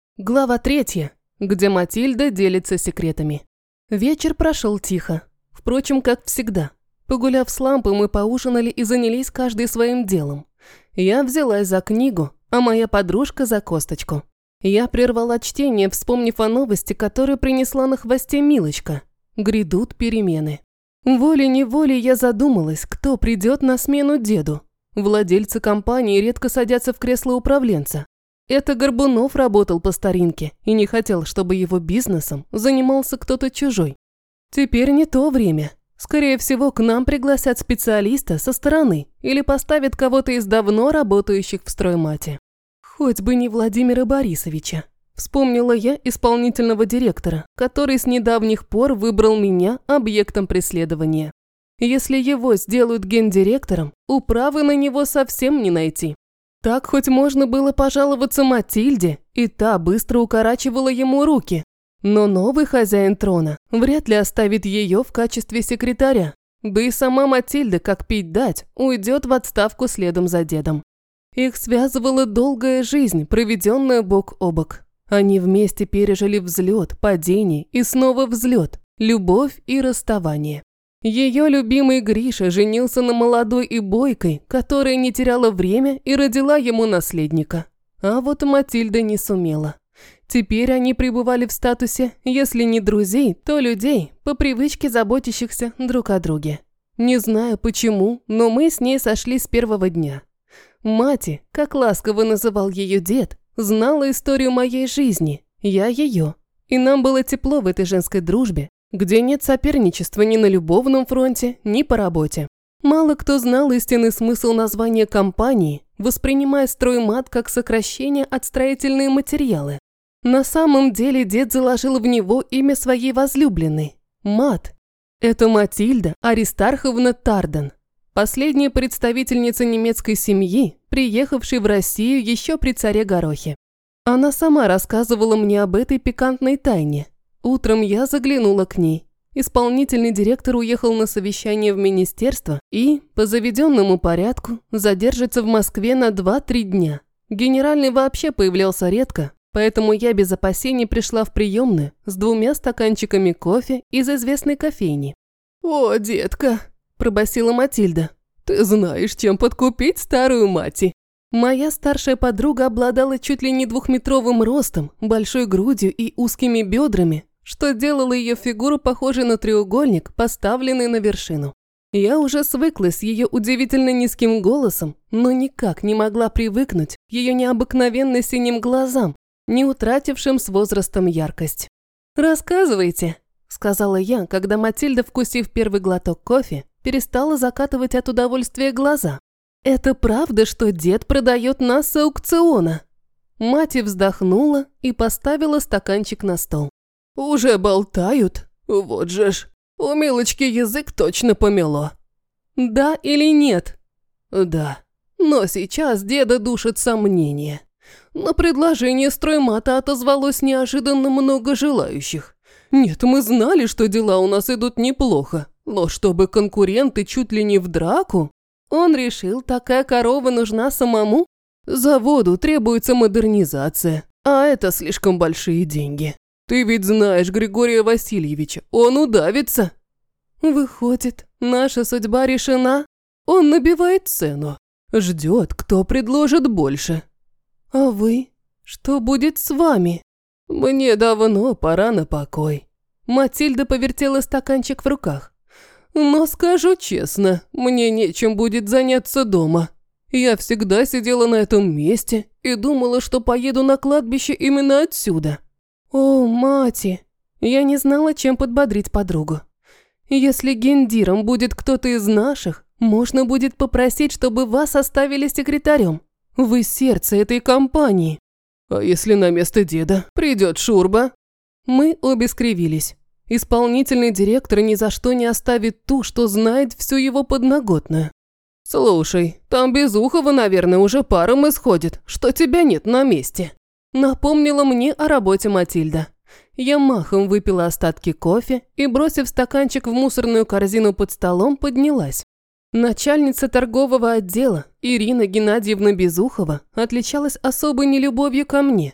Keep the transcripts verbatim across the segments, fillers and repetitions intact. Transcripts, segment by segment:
Глава третья, где Матильда делится секретами. Вечер прошел тихо. Впрочем, как всегда. Погуляв с лампой, мы поужинали и занялись каждый своим делом. Я взялась за книгу, а моя подружка за косточку. Я прервала чтение, вспомнив о новости, которую принесла на хвосте Милочка. Грядут перемены. Волей-неволей я задумалась, кто придет на смену деду. Владельцы компании редко садятся в кресло управленца. Это Горбунов работал по старинке и не хотел, чтобы его бизнесом занимался кто-то чужой. Теперь не то время. Скорее всего, к нам пригласят специалиста со стороны или поставят кого-то из давно работающих в строймате. Хоть бы не Владимира Борисовича. Вспомнила я исполнительного директора, который с недавних пор выбрал меня объектом преследования. Если его сделают гендиректором, управы на него совсем не найти. Так хоть можно было пожаловаться Матильде, и та быстро укорачивала ему руки. Но новый хозяин трона вряд ли оставит ее в качестве секретаря. Да и сама Матильда, как пить дать, уйдет в отставку следом за дедом. Их связывала долгая жизнь, проведенная бок о бок. Они вместе пережили взлет, падение и снова взлет, любовь и расставание. Ее любимый Гриша женился на молодой и бойкой, которая не теряла время и родила ему наследника. А вот Матильда не сумела. Теперь они пребывали в статусе, если не друзей, то людей, по привычке заботящихся друг о друге. Не знаю почему, но мы с ней сошлись с первого дня. Мати, как ласково называл ее дед, знала историю моей жизни, я ее. И нам было тепло в этой женской дружбе, где нет соперничества ни на любовном фронте, ни по работе. Мало кто знал истинный смысл названия компании, воспринимая строймат как сокращение от строительные материалы. На самом деле дед заложил в него имя своей возлюбленной – Мат. Это Матильда Аристарховна Тарден, последняя представительница немецкой семьи, приехавшей в Россию еще при царе Горохе. Она сама рассказывала мне об этой пикантной тайне. Утром я заглянула к ней. Исполнительный директор уехал на совещание в министерство и, по заведенному порядку, задержится в Москве на два-три дня. Генеральный вообще появлялся редко, поэтому я без опасений пришла в приемную с двумя стаканчиками кофе из известной кофейни. «О, детка!» – пробасила Матильда. «Ты знаешь, чем подкупить старую мати?» Моя старшая подруга обладала чуть ли не двухметровым ростом, большой грудью и узкими бедрами, что делало ее фигуру похожей на треугольник, поставленный на вершину. Я уже свыклась с ее удивительно низким голосом, но никак не могла привыкнуть к ее необыкновенно синим глазам, не утратившим с возрастом яркость. «Рассказывайте», – сказала я, когда Матильда, вкусив первый глоток кофе, перестала закатывать от удовольствия глаза. «Это правда, что дед продает нас с аукциона?» Мати вздохнула и поставила стаканчик на стол. «Уже болтают? Вот же ж, у Милочки язык точно помело». «Да или нет?» «Да, но сейчас деда душит сомнения. На предложение строймата отозвалось неожиданно много желающих. Нет, мы знали, что дела у нас идут неплохо, но чтобы конкуренты чуть ли не в драку...» Он решил, такая корова нужна самому? Заводу требуется модернизация, а это слишком большие деньги. Ты ведь знаешь Григория Васильевича, он удавится. Выходит, наша судьба решена? Он набивает цену, ждет, кто предложит больше. А вы? Что будет с вами? Мне давно пора на покой. Матильда повертела стаканчик в руках. Но скажу честно, мне нечем будет заняться дома. Я всегда сидела на этом месте и думала, что поеду на кладбище именно отсюда. О, Мати, я не знала, чем подбодрить подругу. Если гендиром будет кто-то из наших, можно будет попросить, чтобы вас оставили секретарем. Вы сердце этой компании. А если на место деда придет Шурба? Мы обе скривились. Исполнительный директор ни за что не оставит ту, что знает всю его подноготную. «Слушай, там Безухова, наверное, уже паром исходит, что тебя нет на месте». Напомнила мне о работе Матильда. Я махом выпила остатки кофе и, бросив стаканчик в мусорную корзину под столом, поднялась. Начальница торгового отдела Ирина Геннадьевна Безухова отличалась особой нелюбовью ко мне.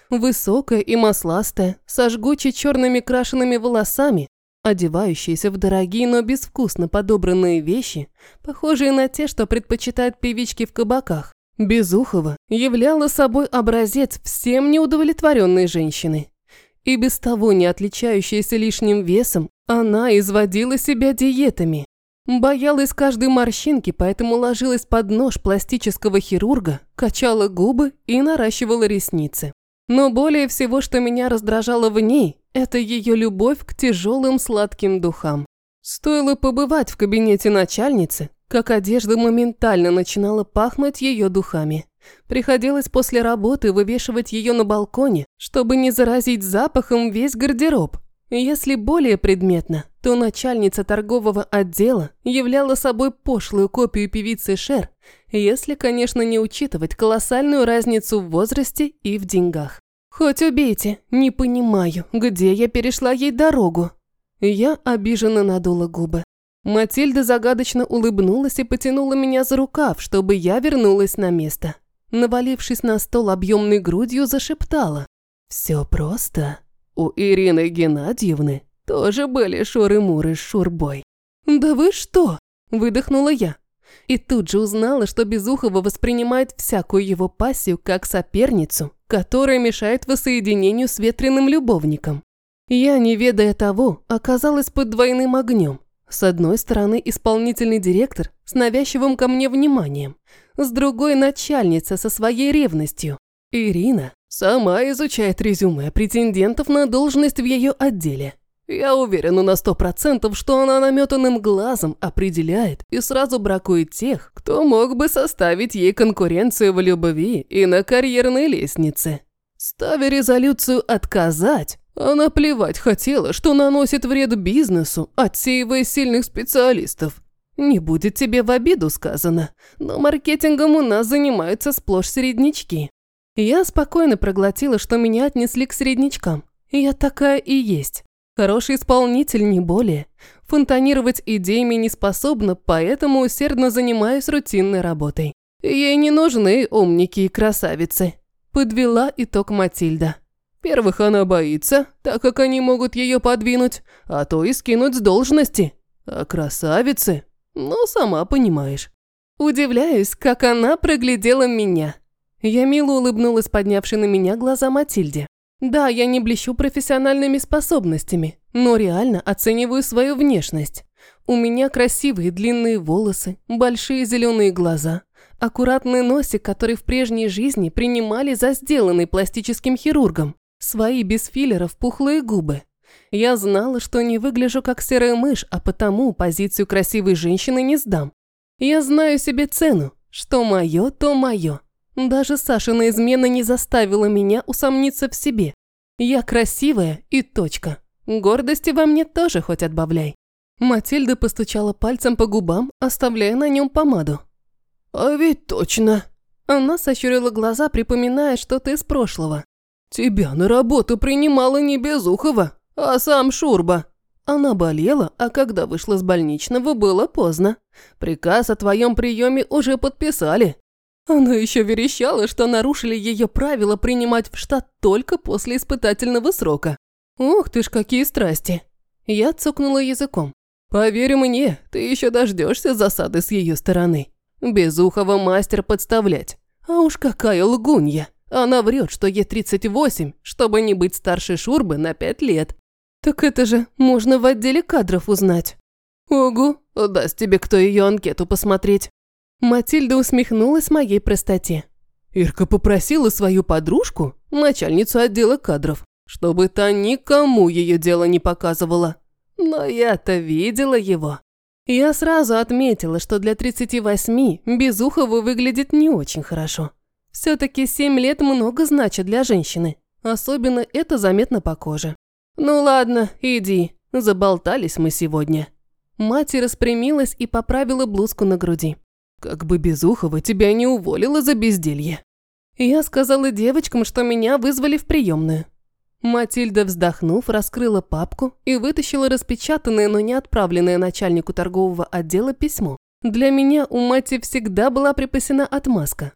Высокая и масластая, со жгучей черными крашеными волосами, одевающаяся в дорогие, но безвкусно подобранные вещи, похожие на те, что предпочитают певички в кабаках. Безухова являла собой образец всем неудовлетворенной женщины. И без того не отличающаяся лишним весом, она изводила себя диетами. Боялась каждой морщинки, поэтому ложилась под нож пластического хирурга, качала губы и наращивала ресницы. Но более всего, что меня раздражало в ней, это ее любовь к тяжелым сладким духам. Стоило побывать в кабинете начальницы, как одежда моментально начинала пахнуть ее духами. Приходилось после работы вывешивать ее на балконе, чтобы не заразить запахом весь гардероб. Если более предметно, то начальница торгового отдела являла собой пошлую копию певицы Шер, если, конечно, не учитывать колоссальную разницу в возрасте и в деньгах. Хоть убейте, не понимаю, где я перешла ей дорогу. Я обиженно надула губы. Матильда загадочно улыбнулась и потянула меня за рукав, чтобы я вернулась на место. Навалившись на стол объемной грудью, зашептала. «Все просто. У Ирины Геннадьевны тоже были шуры-муры с шурбой». «Да вы что?» – выдохнула я. И тут же узнала, что Безухова воспринимает всякую его пассию как соперницу, которая мешает воссоединению с ветреным любовником. Я, не ведая того, оказалась под двойным огнем. С одной стороны, исполнительный директор с навязчивым ко мне вниманием, с другой – начальница со своей ревностью. Ирина сама изучает резюме претендентов на должность в ее отделе. Я уверена на сто процентов, что она наметанным глазом определяет и сразу бракует тех, кто мог бы составить ей конкуренцию в любви и на карьерной лестнице. Ставя резолюцию «отказать», она плевать хотела, что наносит вред бизнесу, отсеивая сильных специалистов. Не будет тебе в обиду сказано, но маркетингом у нас занимаются сплошь среднячки. Я спокойно проглотила, что меня отнесли к среднячкам. Я такая и есть. Хороший исполнитель, не более. Фонтанировать идеями не способна, поэтому усердно занимаюсь рутинной работой. Ей не нужны умники и красавицы. Подвела итог Матильда. Первых она боится, так как они могут ее подвинуть, а то и скинуть с должности. А красавицы? Ну, сама понимаешь. Удивляюсь, как она проглядела меня. Я мило улыбнулась поднявшей на меня глаза Матильде. Да, я не блещу профессиональными способностями, но реально оцениваю свою внешность. У меня красивые длинные волосы, большие зеленые глаза, аккуратный носик, который в прежней жизни принимали за сделанный пластическим хирургом, свои без филлеров пухлые губы. Я знала, что не выгляжу как серая мышь, а потому позицию красивой женщины не сдам. Я знаю себе цену, что мое, то мое. Даже Сашина измена не заставила меня усомниться в себе. Я красивая и точка. Гордости во мне тоже хоть отбавляй. Матильда постучала пальцем по губам, оставляя на нем помаду. «А ведь точно!» Она сощурила глаза, припоминая что-то из прошлого. «Тебя на работу принимала не Безухова, а сам Шурба. Она болела, а когда вышла с больничного, было поздно. Приказ о твоем приеме уже подписали». Она еще верещала, что нарушили ее правила принимать в штат только после испытательного срока. Ух ты ж, какие страсти. Я цокнула языком. Поверь мне, ты еще дождешься засады с ее стороны. Безухова мастер подставлять. А уж какая лгунья. Она врет, что ей тридцать восемь, чтобы не быть старше Шурбы на пять лет. Так это же можно в отделе кадров узнать. Ого, даст тебе кто ее анкету посмотреть. Матильда усмехнулась моей простоте. Ирка попросила свою подружку, начальницу отдела кадров, чтобы та никому ее дело не показывала. Но я-то видела его. Я сразу отметила, что для тридцати восьми Безухова выглядит не очень хорошо. Все-таки семь лет много значит для женщины. Особенно это заметно по коже. Ну ладно, иди, заболтались мы сегодня. Мать распрямилась и поправила блузку на груди. Как бы Безухова тебя не уволила за безделье. Я сказала девочкам, что меня вызвали в приемную. Матильда, вздохнув, раскрыла папку и вытащила распечатанное, но не отправленное начальнику торгового отдела письмо. Для меня у Мати всегда была припасена отмазка.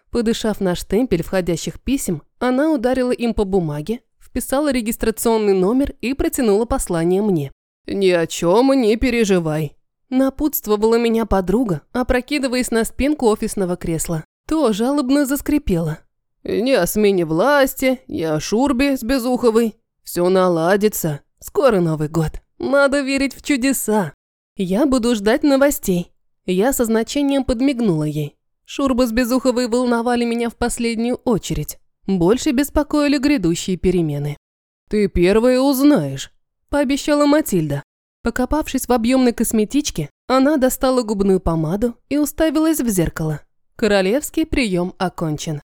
Подышав на штемпель входящих писем, она ударила им по бумаге, вписала регистрационный номер и протянула послание мне. «Ни о чем не переживай», – напутствовала меня подруга, опрокидываясь на спинку офисного кресла. То жалобно заскрипела. «Ни о смене власти, ни о Шурбе с Безуховой. Все наладится. Скоро Новый год. Надо верить в чудеса. Я буду ждать новостей». Я со значением подмигнула ей. Шурба с Безуховой волновали меня в последнюю очередь. Больше беспокоили грядущие перемены. «Ты первая узнаешь», – пообещала Матильда. Покопавшись в объемной косметичке, она достала губную помаду и уставилась в зеркало. Королевский прием окончен.